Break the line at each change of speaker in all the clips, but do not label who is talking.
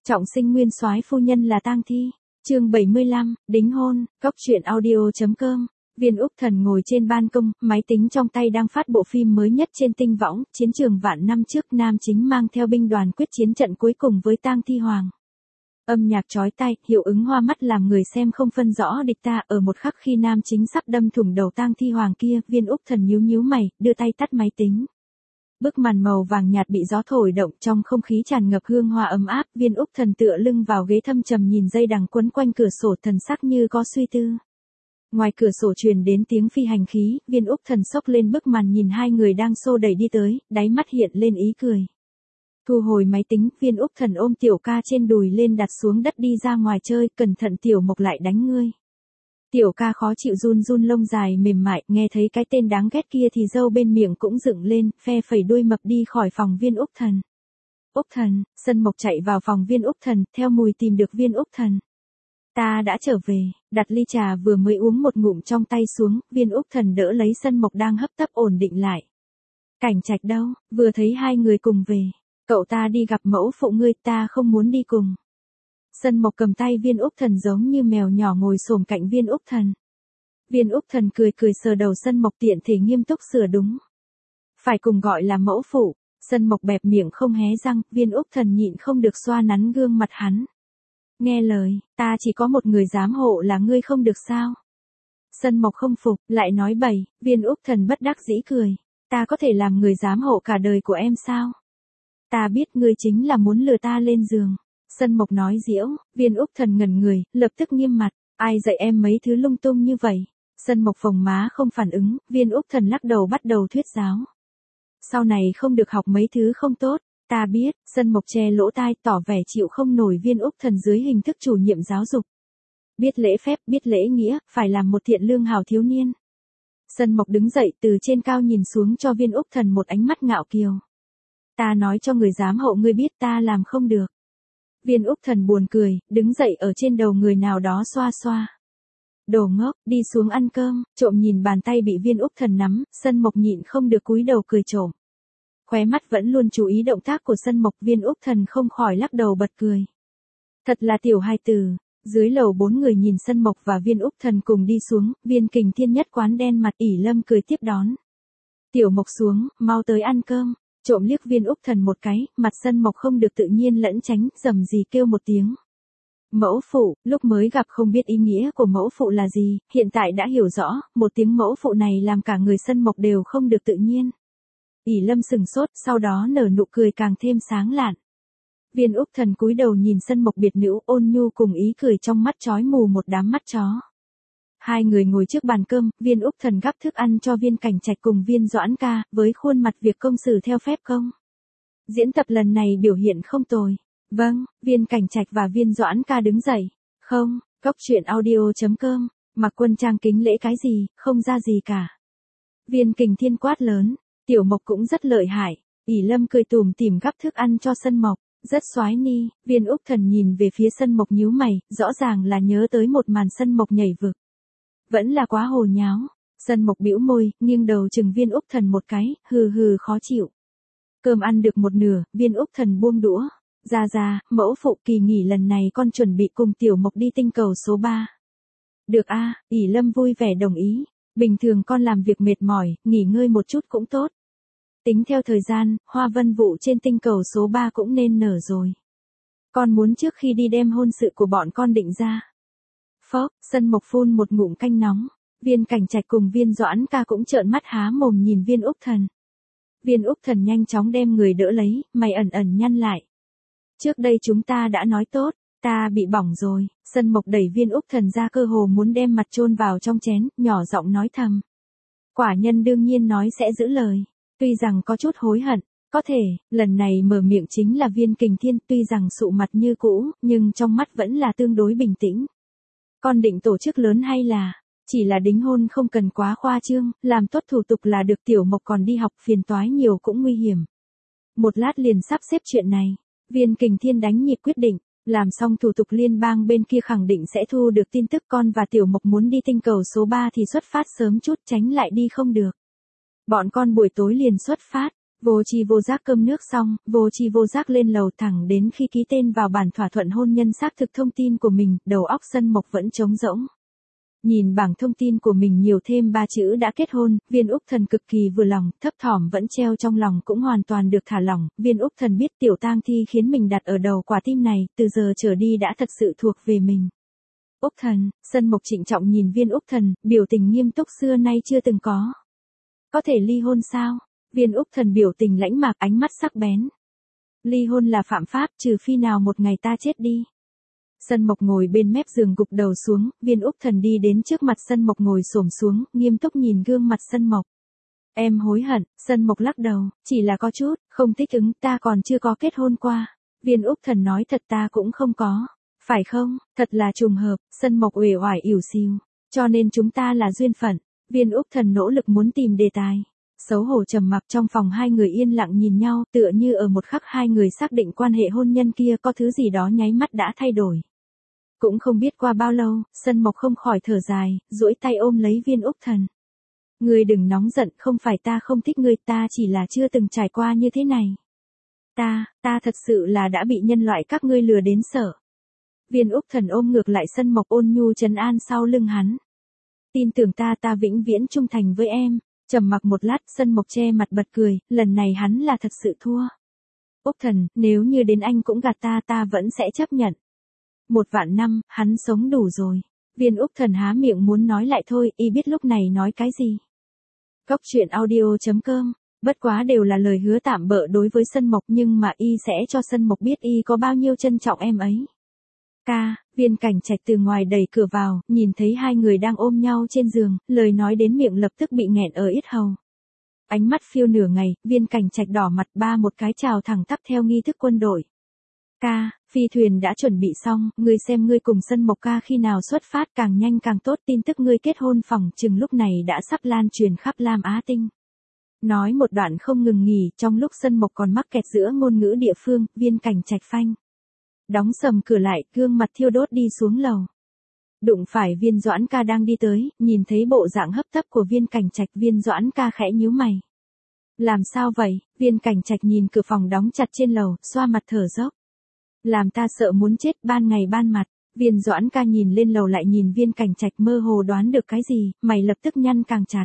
Trọng sinh nguyên soái phu nhân là tang thi. Chương 75, đính hôn. Cốc truyện audio.com. Viên Úc Thần ngồi trên ban công, máy tính trong tay đang phát bộ phim mới nhất trên tinh võng, chiến trường vạn năm trước nam chính mang theo binh đoàn quyết chiến trận cuối cùng với tang thi hoàng. Âm nhạc chói tai, hiệu ứng hoa mắt làm người xem không phân rõ địch ta. Ở một khắc khi nam chính sắp đâm thủng đầu tang thi hoàng kia, Viên Úc Thần nhíu nhíu mày, đưa tay tắt máy tính. Bức màn màu vàng nhạt bị gió thổi động, trong không khí tràn ngập hương hoa ấm áp. Viên Úc Thần tựa lưng vào ghế thâm trầm nhìn dây đằng quấn quanh cửa sổ, thần sắc như có suy tư. Ngoài cửa sổ truyền đến tiếng phi hành khí, Viên Úc Thần xốc lên bức màn nhìn hai người đang xô đẩy đi tới, đáy mắt hiện lên ý cười. Thu hồi máy tính, Viên Úc Thần ôm Tiểu Ca trên đùi lên đặt xuống đất đi ra ngoài chơi, cẩn thận Tiểu Mộc lại đánh ngươi. Tiểu Ca khó chịu run run lông dài mềm mại, nghe thấy cái tên đáng ghét kia thì râu bên miệng cũng dựng lên, phe phẩy đuôi mập đi khỏi phòng Viên Úc Thần. Úc Thần, Sân Mộc chạy vào phòng Viên Úc Thần, theo mùi tìm được Viên Úc Thần. Ta đã trở về, đặt ly trà vừa mới uống một ngụm trong tay xuống, Viên Úc Thần đỡ lấy Sân Mộc đang hấp tấp ổn định lại. Cảnh Trạch đâu, vừa thấy hai người cùng về. Cậu ta đi gặp mẫu phụ ngươi, ta không muốn đi cùng. Sân Mộc cầm tay Viên Úc Thần giống như mèo nhỏ ngồi xổm cạnh Viên Úc Thần. Viên Úc Thần cười cười sờ đầu Sân Mộc tiện thể nghiêm túc sửa đúng. Phải cùng gọi là mẫu phụ. Sân Mộc bẹp miệng không hé răng, Viên Úc Thần nhịn không được xoa nắn gương mặt hắn. Nghe lời, ta chỉ có một người giám hộ là ngươi không được sao? Sân Mộc không phục, lại nói bậy. Viên Úc Thần bất đắc dĩ cười. Ta có thể làm người giám hộ cả đời của em sao? Ta biết ngươi chính là muốn lừa ta lên giường. Sân Mộc nói giễu. Viên Úc Thần ngẩn người, lập tức nghiêm mặt. Ai dạy em mấy thứ lung tung như vậy? Sân Mộc phồng má không phản ứng, Viên Úc Thần lắc đầu bắt đầu thuyết giáo. Sau này không được học mấy thứ không tốt. Ta biết. Sân Mộc che lỗ tai tỏ vẻ chịu không nổi Viên Úc Thần dưới hình thức chủ nhiệm giáo dục. Biết lễ phép, biết lễ nghĩa, phải làm một thiện lương hảo thiếu niên. Sân Mộc đứng dậy từ trên cao nhìn xuống cho Viên Úc Thần một ánh mắt ngạo kiều. Ta nói cho người giám hộ ngươi biết ta làm không được. Viên Úc Thần buồn cười, đứng dậy ở trên đầu người nào đó xoa xoa. Đồ ngốc, đi xuống ăn cơm. Trộm nhìn bàn tay bị Viên Úc Thần nắm, Sân Mộc nhịn không được cúi đầu cười trộm. Khóe mắt vẫn luôn chú ý động tác của Sân Mộc, Viên Úc Thần không khỏi lắc đầu bật cười. Thật là tiểu hai tử. Dưới lầu 4 người nhìn Sân Mộc và Viên Úc Thần cùng đi xuống, Viên Kình Thiên nhất quán đen mặt ỉ lâm cười tiếp đón. Tiểu Mộc xuống, mau tới ăn cơm. Trộm liếc Viên Úc Thần một cái, mặt Sân Mộc không được tự nhiên lẫn tránh, rầm rì kêu một tiếng. Mẫu phụ, lúc mới gặp không biết ý nghĩa của mẫu phụ là gì, hiện tại đã hiểu rõ, một tiếng mẫu phụ này làm cả người Sân Mộc đều không được tự nhiên. ỉ lâm sừng sốt, sau đó nở nụ cười càng thêm sáng lạn. Viên Úc Thần cúi đầu nhìn Sân Mộc biệt nữ, ôn nhu cùng ý cười trong mắt chói mù một đám mắt chó. Hai người ngồi trước bàn cơm, Viên Úc Thần gắp thức ăn cho Viên Cảnh Trạch cùng Viên Doãn Ca, với khuôn mặt việc công xử theo phép công. Diễn tập lần này biểu hiện không tồi. Vâng, Viên Cảnh Trạch và Viên Doãn Ca đứng dậy. Không, Cốc truyện audio.com, mặc quân trang kính lễ cái gì, không ra gì cả. Viên Kình Thiên quát lớn, Tiểu Mộc cũng rất lợi hại. ỉ lâm cười tủm tỉm gắp thức ăn cho Sân Mộc. Rất xoái ni. Viên Úc Thần nhìn về phía Sân Mộc nhíu mày, rõ ràng là nhớ tới một màn Sân Mộc nhảy vực. Vẫn là quá hồ nháo. Sân Mộc bĩu môi, nghiêng đầu chừng Viên Úc Thần một cái, hừ hừ khó chịu. Cơm ăn được một nửa, Viên Úc Thần buông đũa. Ra, mẫu phụ, kỳ nghỉ lần này con chuẩn bị cùng Tiểu Mộc đi tinh cầu số 3. Được a, ỉ lâm vui vẻ đồng ý. Bình thường con làm việc mệt mỏi, nghỉ ngơi một chút cũng tốt. Tính theo thời gian, hoa vân vụ trên tinh cầu số 3 cũng nên nở rồi. Con muốn trước khi đi đem hôn sự của bọn con định ra. Phốc, Sân Mộc phun một ngụm canh nóng. Viên Cảnh Trạch cùng Viên Doãn Ca cũng trợn mắt há mồm nhìn Viên Úc Thần. Viên Úc Thần nhanh chóng đem người đỡ lấy, mày ẩn ẩn nhăn lại. Trước đây chúng ta đã nói tốt, ta bị bỏng rồi. Sân Mộc đẩy Viên Úc Thần ra, cơ hồ muốn đem mặt chôn vào trong chén, nhỏ giọng nói thầm. Quả nhân đương nhiên nói sẽ giữ lời. Tuy rằng có chút hối hận, có thể, lần này mở miệng chính là Viên Kình Thiên, tuy rằng sụ mặt như cũ, nhưng trong mắt vẫn là tương đối bình tĩnh. Con định tổ chức lớn hay là, chỉ là đính hôn không cần quá khoa trương, làm tốt thủ tục là được. Tiểu Mộc còn đi học, phiền toái nhiều cũng nguy hiểm. Một lát liền sắp xếp chuyện này. Viên Kình Thiên đánh nhịp quyết định, làm xong thủ tục liên bang bên kia khẳng định sẽ thu được tin tức con và Tiểu Mộc muốn đi tinh cầu số 3 thì xuất phát sớm chút, tránh lại đi không được. Bọn con buổi tối liền xuất phát. Vô tri vô giác cơm nước xong, vô tri vô giác lên lầu thẳng đến khi ký tên vào bản thỏa thuận hôn nhân xác thực thông tin của mình, đầu óc Sân Mộc vẫn trống rỗng. Nhìn bảng thông tin của mình nhiều thêm 3 chữ đã kết hôn, Viên Úc Thần cực kỳ vừa lòng, thấp thỏm vẫn treo trong lòng cũng hoàn toàn được thả lỏng. Viên Úc Thần biết tiểu tang thi khiến mình đặt ở đầu quả tim này, từ giờ trở đi đã thật sự thuộc về mình. Úc Thần, Sân Mộc trịnh trọng nhìn Viên Úc Thần, biểu tình nghiêm túc xưa nay chưa từng có. Có thể ly hôn sao? Viên Úc Thần biểu tình lãnh mạc, ánh mắt sắc bén. Ly hôn là phạm pháp, trừ phi nào một ngày ta chết đi. Sân Mộc ngồi bên mép giường gục đầu xuống, Viên Úc Thần đi đến trước mặt Sân Mộc ngồi xổm xuống, nghiêm túc nhìn gương mặt Sân Mộc. Em hối hận, Sân Mộc lắc đầu, chỉ là có chút, không thích ứng, ta còn chưa có kết hôn qua. Viên Úc Thần nói thật ta cũng không có. Phải không, thật là trùng hợp, Sân Mộc uể oải ỉu xìu. Cho nên chúng ta là duyên phận. Viên Úc Thần nỗ lực muốn tìm đề tài. Xấu hổ trầm mặc trong phòng, hai người yên lặng nhìn nhau, tựa như ở một khắc hai người xác định quan hệ hôn nhân kia có thứ gì đó nháy mắt đã thay đổi. Cũng không biết qua bao lâu, Sân Mộc không khỏi thở dài, duỗi tay ôm lấy Viên Úc Thần. Ngươi đừng nóng giận, không phải ta không thích ngươi, ta chỉ là chưa từng trải qua như thế này. Ta thật sự là đã bị nhân loại các ngươi lừa đến sợ. Viên Úc Thần ôm ngược lại Sân Mộc, ôn nhu trấn an sau lưng hắn. Tin tưởng ta vĩnh viễn trung thành với em. Trầm mặc một lát, Sân Mộc che mặt bật cười, lần này hắn là thật sự thua. Úc Thần, nếu như đến anh cũng gạt ta vẫn sẽ chấp nhận. 1.000 năm, hắn sống đủ rồi. Viên Úc Thần há miệng muốn nói lại thôi, y biết lúc này nói cái gì. Cốc truyện audio.com, bất quá đều là lời hứa tạm bợ đối với Sân Mộc, nhưng mà y sẽ cho Sân Mộc biết y có bao nhiêu trân trọng em ấy. Viên Cảnh Trạch từ ngoài đẩy cửa vào, nhìn thấy hai người đang ôm nhau trên giường, lời nói đến miệng lập tức bị nghẹn ở yết hầu. Ánh mắt phiêu nửa ngày, Viên Cảnh Trạch đỏ mặt, ba một cái chào thẳng tắp theo nghi thức quân đội. Phi thuyền đã chuẩn bị xong, ngươi xem ngươi cùng Sân Mộc ca khi nào xuất phát, càng nhanh càng tốt, tin tức ngươi kết hôn phỏng chừng lúc này đã sắp lan truyền khắp Lam Á Tinh. Nói một đoạn không ngừng nghỉ, trong lúc Sân Mộc còn mắc kẹt giữa ngôn ngữ địa phương, Viên Cảnh Trạch phanh đóng sầm cửa lại, gương mặt thiêu đốt đi xuống lầu. Đụng phải Viên Doãn ca đang đi tới, nhìn thấy bộ dạng hấp tấp của Viên Cảnh Trạch, Viên Doãn ca khẽ nhíu mày. Làm sao vậy? Viên Cảnh Trạch nhìn cửa phòng đóng chặt trên lầu, xoa mặt thở dốc. Làm ta sợ muốn chết, ban ngày ban mặt. Viên Doãn ca nhìn lên lầu lại nhìn Viên Cảnh Trạch, mơ hồ đoán được cái gì, mày lập tức nhăn càng chặt.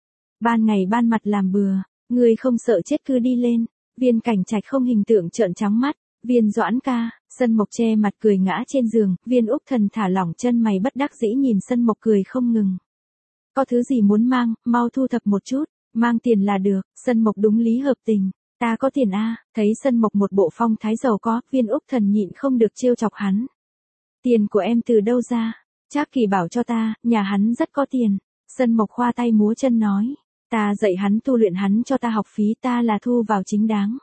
Ban ngày ban mặt làm bừa, ngươi không sợ chết cứ đi lên. Viên Cảnh Trạch không hình tượng trợn trắng mắt. Viên Doãn ca, Sân Mộc che mặt cười ngã trên giường, Viên Úc Thần thả lỏng chân mày bất đắc dĩ nhìn Sân Mộc cười không ngừng. Có thứ gì muốn mang, mau thu thập một chút, mang tiền là được. Sân Mộc đúng lý hợp tình. Ta có tiền thấy Sân Mộc một bộ phong thái giàu có, Viên Úc Thần nhịn không được trêu chọc hắn. Tiền của em từ đâu ra? Trác Kỳ bảo cho ta, nhà hắn rất có tiền. Sân Mộc khoa tay múa chân nói. Ta dạy hắn tu luyện, hắn cho ta học phí, ta là thu vào chính đáng.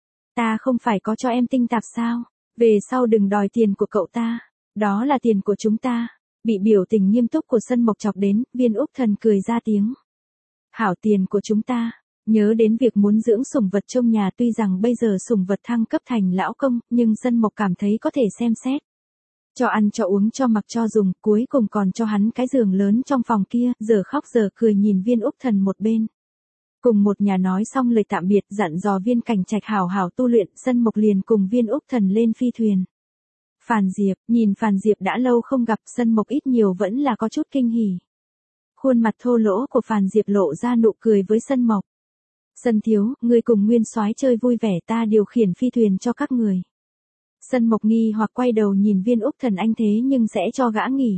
Ta không phải có cho em tinh tạp sao? Về sau đừng đòi tiền của cậu ta. Đó là tiền của chúng ta. Bị biểu tình nghiêm túc của Sân Mộc chọc đến, Viên Úc Thần cười ra tiếng. Hảo, tiền của chúng ta. Nhớ đến việc muốn dưỡng sủng vật trong nhà, tuy rằng bây giờ sủng vật thăng cấp thành lão công, nhưng Sân Mộc cảm thấy có thể xem xét. Cho ăn cho uống cho mặc cho dùng, cuối cùng còn cho hắn cái giường lớn trong phòng kia, giờ khóc giờ cười nhìn Viên Úc Thần một bên. Cùng một nhà nói xong lời tạm biệt, dặn dò Viên Cảnh Trạch hảo hảo tu luyện, Sân Mộc liền cùng Viên Úc Thần lên phi thuyền. Phàn Diệp, nhìn Phàn Diệp đã lâu không gặp, Sân Mộc ít nhiều vẫn là có chút kinh hỉ. Khuôn mặt thô lỗ của Phàn Diệp lộ ra nụ cười với Sân Mộc. Sân thiếu, ngươi cùng Nguyên Soái chơi vui vẻ, ta điều khiển phi thuyền cho các người. Sân Mộc nghi hoặc quay đầu nhìn Viên Úc Thần, anh thế nhưng sẽ cho gã nghỉ.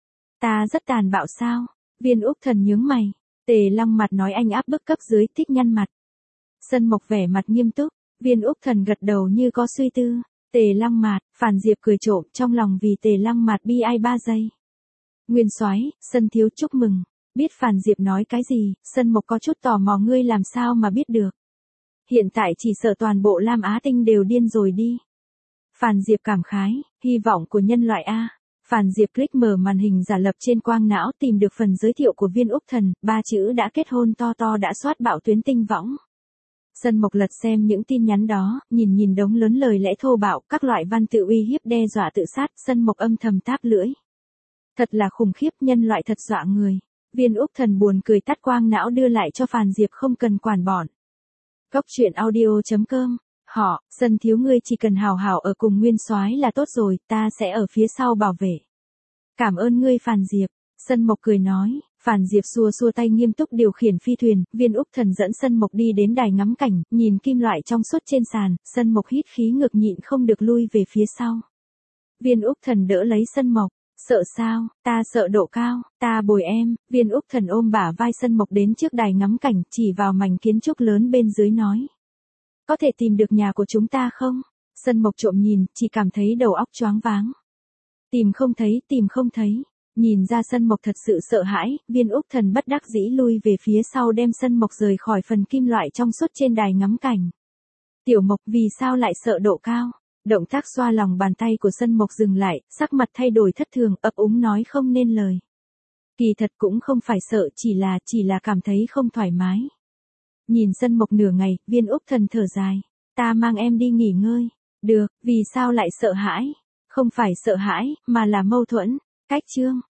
Ta rất tàn bạo sao? Viên Úc Thần nhướng mày. Tề Long Mặt nói anh áp bức cấp dưới, thích nhăn mặt. Sân Mộc vẻ mặt nghiêm túc, Viên Úc Thần gật đầu như có suy tư. Tề Long Mạt, Phàn Diệp cười trộm trong lòng vì Tề Long Mạt bi ai 3 giây. Nguyên Soái, Sân thiếu chúc mừng. Biết Phàn Diệp nói cái gì, Sân Mộc có chút tò mò, ngươi làm sao mà biết được. Hiện tại chỉ sợ toàn bộ Lam Á Tinh đều điên rồi đi. Phàn Diệp cảm khái, hy vọng của nhân loại a. Phàn Diệp click mở màn hình giả lập trên quang não, tìm được phần giới thiệu của Viên Úc Thần, 3 chữ đã kết hôn to to đã soát bạo tuyến tinh võng. Sân Mộc lật xem những tin nhắn đó, nhìn đống lớn lời lẽ thô bạo, các loại văn tự uy hiếp đe dọa tự sát, Sân Mộc âm thầm táp lưỡi. Thật là khủng khiếp, nhân loại thật dọa người. Viên Úc Thần buồn cười tắt quang não đưa lại cho Phàn Diệp, không cần quản bọn. Cốc truyện audio.com. Họ, Sân thiếu ngươi chỉ cần hào hào ở cùng Nguyên Soái là tốt rồi, ta sẽ ở phía sau bảo vệ. Cảm ơn ngươi Phàn Diệp. Sân Mộc cười nói. Phàn Diệp xua xua tay nghiêm túc điều khiển phi thuyền, Viên Úc Thần dẫn Sân Mộc đi đến đài ngắm cảnh, nhìn kim loại trong suốt trên sàn, Sân Mộc hít khí ngược nhịn không được lui về phía sau. Viên Úc Thần đỡ lấy Sân Mộc. Sợ sao, ta sợ độ cao, ta bồi em. Viên Úc Thần ôm bả vai Sân Mộc đến trước đài ngắm cảnh, chỉ vào mảnh kiến trúc lớn bên dưới nói. Có thể tìm được nhà của chúng ta không? Sân Mộc trộm nhìn, chỉ cảm thấy đầu óc choáng váng. Tìm không thấy. Nhìn ra Sân Mộc thật sự sợ hãi, Viên Úc Thần bất đắc dĩ lui về phía sau đem Sân Mộc rời khỏi phần kim loại trong suốt trên đài ngắm cảnh. Tiểu Mộc vì sao lại sợ độ cao? Động tác xoa lòng bàn tay của Sân Mộc dừng lại, sắc mặt thay đổi thất thường, ấp úng nói không nên lời. Kỳ thật cũng không phải sợ, chỉ là cảm thấy không thoải mái. Nhìn Sân Mộc nửa ngày, Viên Úc Thần thở dài. Ta mang em đi nghỉ ngơi. Được, vì sao lại sợ hãi? Không phải sợ hãi, mà là mâu thuẫn. Cách chương.